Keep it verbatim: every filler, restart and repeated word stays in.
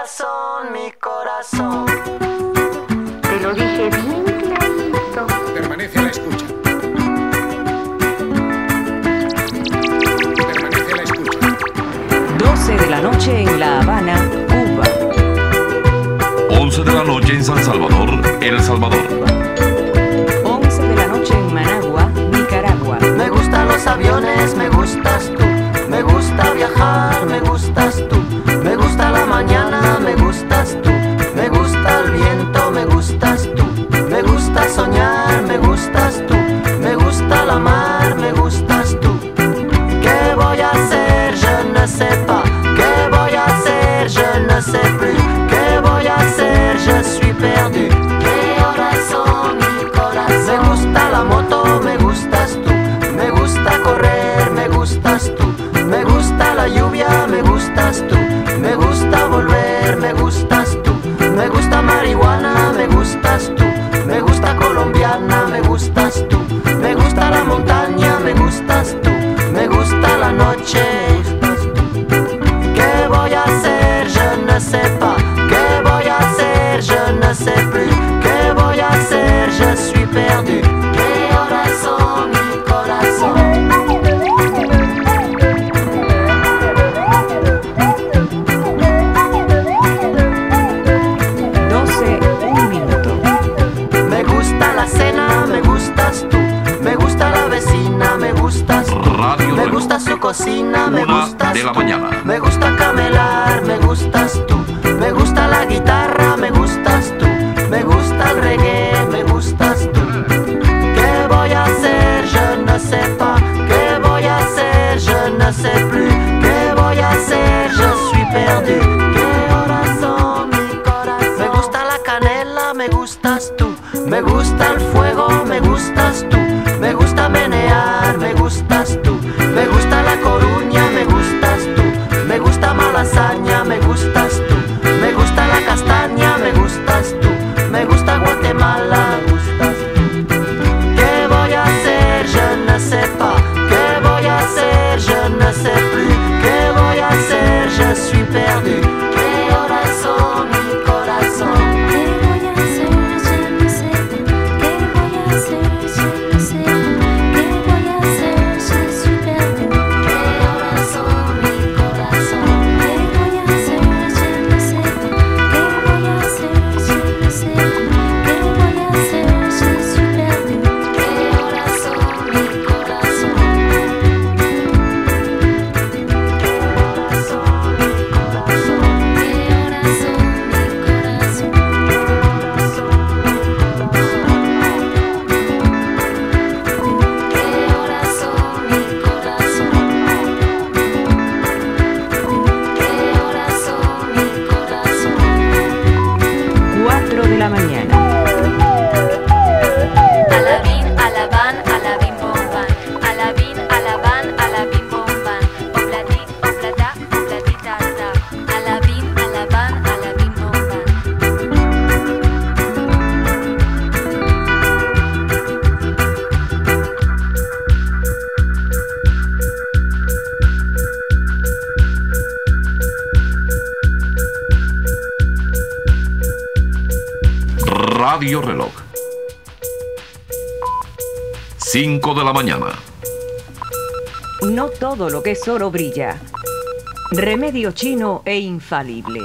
corazón, mi corazón. Te lo dije bien clarito. Permanece a la escucha. Permanece a la escucha. doce de la noche en La Habana, Cuba. once de la noche en San Salvador, El Salvador. once de la noche en Managua, Nicaragua. Me gustan los aviones, me gustas tú. Me gusta viajar, me gustas tú. Me gusta la mañana, me gustas tú. Me gusta el viento, me gustas tú. Me gusta soñar, me gustas tú. Me gusta la mar, me gustas tú. ¿Qué voy a hacer? Je ne sais pas. ¿Qué voy a hacer? Je ne sais plus. ¿Qué voy a hacer? Je suis perdu. ¿Qué horas son, mi corazón? Me gusta la moto, me gustas tú. Me gusta correr, me gustas tú. Me gusta la lluvia, me gustas tú. Me gusta volver, me gustas tú. Me gusta marihuana, me gustas tú. Me gusta colombiana, me gustas tú. Me gusta la montaña, me gustas tú. Me gusta la noche, me gustas tú. ¿Qué voy a hacer? Je ne sais pas. ¿Qué voy a hacer? Je ne sais plus. ¿Qué voy a hacer? Je suis perdu. ¿Qué horas son, mi corazón? doce, un minuto. Me gusta la cena, me gustas tú. Me gusta la vecina, me gustas tú. Radio Me Reloj. gusta su cocina, me Una gustas de la tú. mañana. Me gusta camelar, me gustas tú. Me gusta la guitarra, me gustas tú. Me gusta el reggae, me gustas tú. ¿Qué voy a hacer? Je ne sais pas. ¿Qué voy a hacer? Je ne sais plus. ¿Qué voy a hacer? Je suis perdu. ¿Qué horas son, mi corazón? Me gusta la canela, me gustas tú. Me gusta el fuego, me gustas tú. Me gusta menear, me gustas tú. Me gusta La Coruña, me gustas tú. Me gusta Malasaña, me gustas tú. Me gusta la castaña, me gustas tú. Me gusta Guatemala, me gustas tú. ¿Qué voy a hacer? Je ne sais pas. ¿Qué voy a hacer? Je ne sais plus. ¿Qué voy a hacer? Je suis perdu. ¿Qué horas son, mi corazón? ¿Qué voy a hacer? Je ne sais pas. ¿Qué voy a hacer? Je ne sais pas. ¿Qué voy a hacer? Je suis perdu. ¿Qué horas son, mi corazón? ¿Qué voy a hacer? Je ne sais pas. ¿Qué voy a hacer? Je ne sais pas. ¿Qué voy a hacer? Je suis perdu. ¿Qué horas son, mi corazón? ¿Qué horas son, mi corazón? ¿Qué horas son, mi corazón? ¿Qué horas son, mi corazón? cuatro de la mañana. Alabín, alabán, alabín, bomban. Alabín, alabán, alabín, bomban. Oblatí, oblatá, oblatita, ta. Alabín, alabán, alabín, bomban. Radio Reloj. cinco de la mañana. No todo lo que es oro brilla. Remedio chino e infalible.